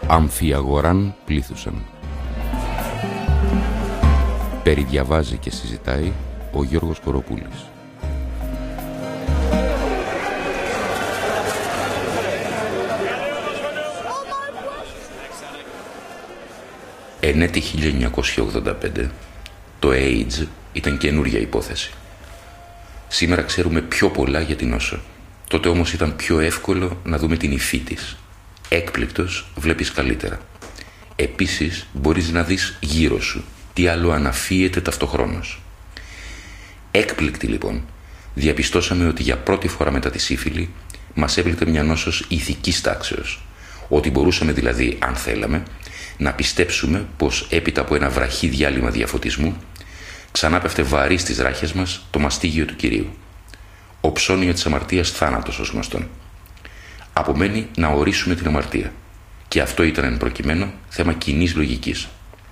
Αμφιαγοράν πλήθουσαν. Περιδιαβάζει και συζητάει ο Γιώργος Κοροπούλης. Ενέτη 1985, το AIDS ήταν καινούρια υπόθεση. Σήμερα ξέρουμε πιο πολλά για την νόσο. Τότε όμως ήταν πιο εύκολο να δούμε την υφή της. Έκπληκτος βλέπεις καλύτερα. Επίσης μπορείς να δεις γύρω σου τι άλλο αναφύεται ταυτοχρόνως. Έκπληκτοι λοιπόν, διαπιστώσαμε ότι για πρώτη φορά μετά τη σύφυλλη μας έπληκε μια νόσος ηθικής τάξεως. Ότι μπορούσαμε δηλαδή, αν θέλαμε, να πιστέψουμε πως έπειτα από ένα βραχή διάλειμμα διαφωτισμού ξανά πέφτε βαρύ στις ράχες μας το μαστίγιο του Κυρίου. Ο ψώνιο της αμαρτίας θάνατος ως γνωστόν. Απομένει να ορίσουμε την αμαρτία. Και αυτό ήταν εν προκειμένου θέμα κοινής λογικής.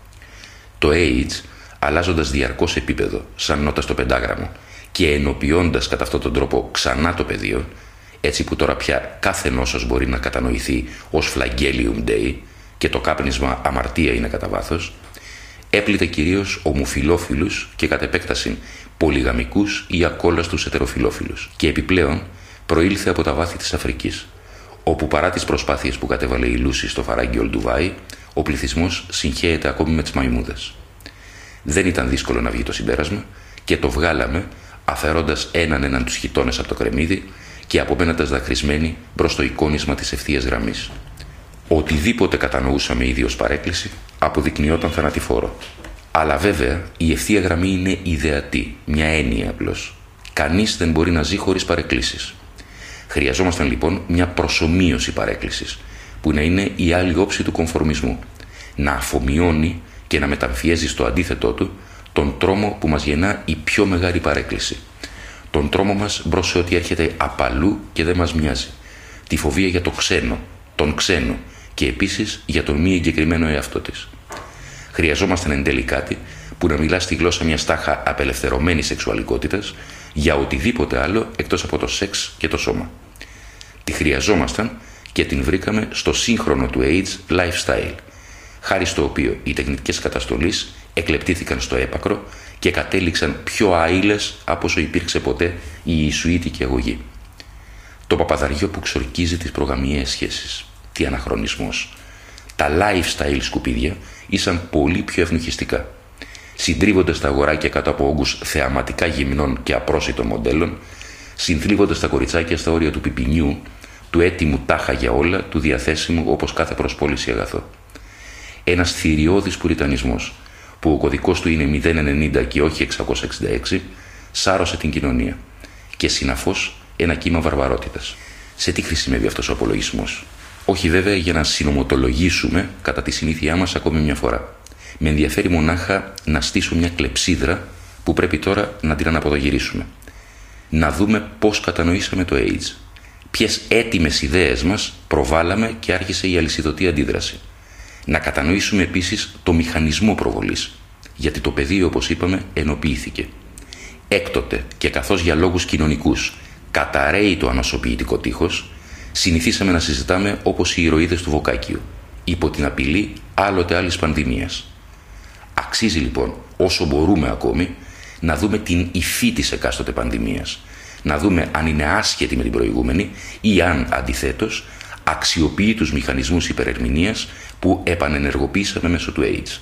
Το AIDS, αλλάζοντας διαρκώς επίπεδο, σαν νότα στο πεντάγραμμο, και ενοποιώντας κατά αυτόν τον τρόπο ξανά το πεδίο, έτσι που τώρα πια κάθε νόσος μπορεί να κατανοηθεί ως flagellum Dei και το κάπνισμα αμαρτία είναι κατά βάθος, έπλητε κυρίως ομοφυλόφιλους και κατ' επέκταση πολυγαμικούς ή ακόλαστους ετεροφυλόφιλους, και επιπλέον προήλθε από τα βάθη της Αφρικής, όπου παρά τις προσπάθειες που κατέβαλε η Λούση στο φαράγγι Ολντουβάη, ο πληθυσμός συγχέεται ακόμη με τις μαϊμούδες. Δεν ήταν δύσκολο να βγει το συμπέρασμα και το βγάλαμε αφαιρώντας έναν τους χιτώνες από το κρεμμύδι και απομένοντας δακρυσμένοι μπρος το εικόνισμα της ευθείας γραμμής. Οτιδήποτε κατανοούσαμε ήδη ως παρέκκληση αποδεικνυόταν θανατηφόρο. Αλλά βέβαια η ευθεία γραμμή είναι ιδεατή, μια έννοια απλώς. Κανείς δεν μπορεί να ζει χωρίς παρεκκλήσεις. Χρειαζόμασταν λοιπόν μια προσομοίωση παρέκκλησης, που να είναι η άλλη όψη του κομφορμισμού. Να αφομοιώνει και να μεταμφιέζει στο αντίθετό του τον τρόμο που μας γεννά η πιο μεγάλη παρέκκληση. Τον τρόμο μας μπρος σε ό,τι έρχεται απαλού και δεν μας μοιάζει. Τη φοβία για το ξένο, τον ξένο και επίσης για τον μη εγκεκριμένο εαυτό της. Χρειαζόμασταν εν τέλει κάτι που να μιλά στη γλώσσα μιας τάχα απελευθερωμένης σεξουαλικότητας για οτιδήποτε άλλο εκτός από το σεξ και το σώμα. Τη χρειαζόμασταν και την βρήκαμε στο σύγχρονο του AIDS lifestyle, χάρη στο οποίο οι τεχνικές καταστολής εκλεπτύθηκαν στο έπακρο και κατέληξαν πιο άειλες από όσο υπήρξε ποτέ η ιησουήτικη αγωγή. Το παπαδαριό που ξορκίζει τις προγαμιαίες σχέσεις. Τι αναχρονισμός. Τα lifestyle σκουπίδια ήσαν πολύ πιο ευνουχιστικά. Συντρίβοντας τα αγοράκια κάτω από όγκους θεαματικά γυμνών και απρόσιτων μοντέλων, συνθλίβοντας τα κοριτσάκια στα όρια του πιπινιού, του έτοιμου τάχα για όλα, του διαθέσιμου όπως κάθε προσπόληση αγαθό. Ένας θηριώδης πουριτανισμός, που ο κωδικός του είναι 090 και όχι 666, σάρωσε την κοινωνία. Και συναφώς ένα κύμα βαρβαρότητας. Σε τι χρησιμεύει αυτός ο απολογισμός? Όχι βέβαια για να συνωμοτολογήσουμε κατά τη συνήθειά μας ακόμη μια φορά. Με ενδιαφέρει μονάχα να στήσω μια κλεψίδρα που πρέπει τώρα να την αναποδογυρίσουμε. Να δούμε πώς κατανοήσαμε το AIDS. Ποιες έτοιμες ιδέες μας προβάλαμε και άρχισε η αλυσιδωτή αντίδραση. Να κατανοήσουμε επίσης το μηχανισμό προβολής, γιατί το πεδίο, όπως είπαμε, ενοποιήθηκε. Έκτοτε και καθώς για λόγους κοινωνικούς καταραίει το ανοσοποιητικό τείχος, συνηθίσαμε να συζητάμε όπως οι ηρωίδες του Βοκάκιου, υπό την απειλή άλλοτε άλλης πανδημίας. Αξίζει λοιπόν, όσο μπορούμε ακόμη, να δούμε την υφή της εκάστοτε πανδημίας, να δούμε αν είναι άσχετη με την προηγούμενη ή αν, αντιθέτως, αξιοποιεί τους μηχανισμούς υπερερμηνείας που επανενεργοποίησαμε μέσω του AIDS.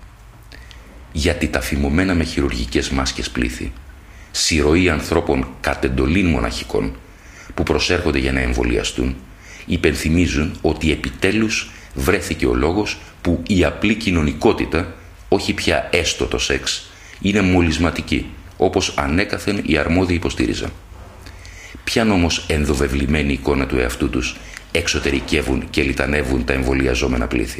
Γιατί τα φημωμένα με χειρουργικές μάσκες πλήθη, συρροή ανθρώπων κατ' εντολήν μοναχικών που προσέρχονται για να εμβολιαστούν, υπενθυμίζουν ότι επιτέλους βρέθηκε ο λόγος που η απλή κοινωνικότητα, όχι πια έστω το σεξ, είναι μολυσματική, όπως ανέκαθεν οι αρμόδιοι υποστήριζαν. Ποιαν όμως ενδοβεβλημένη εικόνα του εαυτού τους εξωτερικεύουν και λιτανεύουν τα εμβολιαζόμενα πλήθη?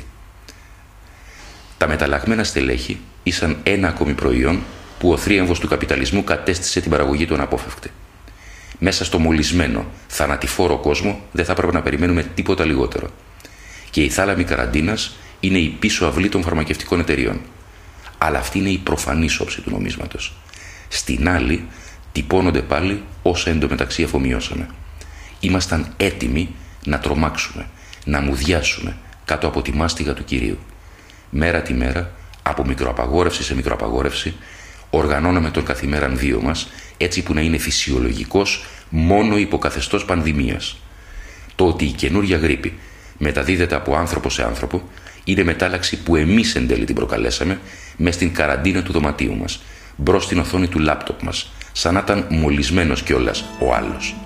Τα μεταλλαγμένα στελέχη ήσαν ένα ακόμη προϊόν που ο θρίαμβος του καπιταλισμού κατέστησε την παραγωγή του αναπόφευκτη. Μέσα στο μολυσμένο, θανατηφόρο κόσμο δεν θα έπρεπε να περιμένουμε τίποτα λιγότερο. Και η θάλαμη καραντίνας είναι η πίσω αυλή των φαρμακευτικών εταιριών. Αλλά αυτή είναι η προφανής όψη του νομίσματος. Στην άλλη, τυπώνονται πάλι όσα εντωμεταξύ αφομοιώσαμε. Ήμασταν έτοιμοι να τρομάξουμε, να μουδιάσουμε, κάτω από τη μάστιγα του Κυρίου. Μέρα τη μέρα, από μικροαπαγόρευση σε μικροαπαγόρευση, οργανώναμε τον καθημέραν βίο μας, έτσι που να είναι φυσιολογικός μόνο υποκαθεστώς πανδημίας. Το ότι η καινούρια γρίπη μεταδίδεται από άνθρωπο σε άνθρωπο είναι μετάλλαξη που εμείς εν τέλει την προκαλέσαμε μες στην καραντίνα του δωματίου μας, μπρος στην οθόνη του λάπτοπ μας, σαν να ήταν μολυσμένος κιόλας ο άλλος.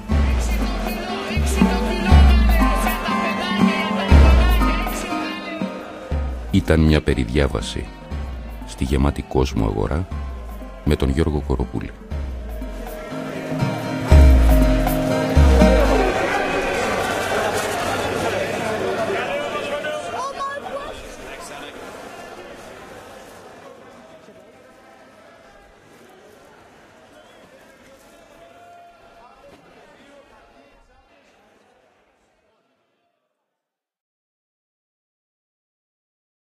Ήταν μια περιδιάβαση στη γεμάτη κόσμο αγορά με τον Γιώργο Κοροπούλη.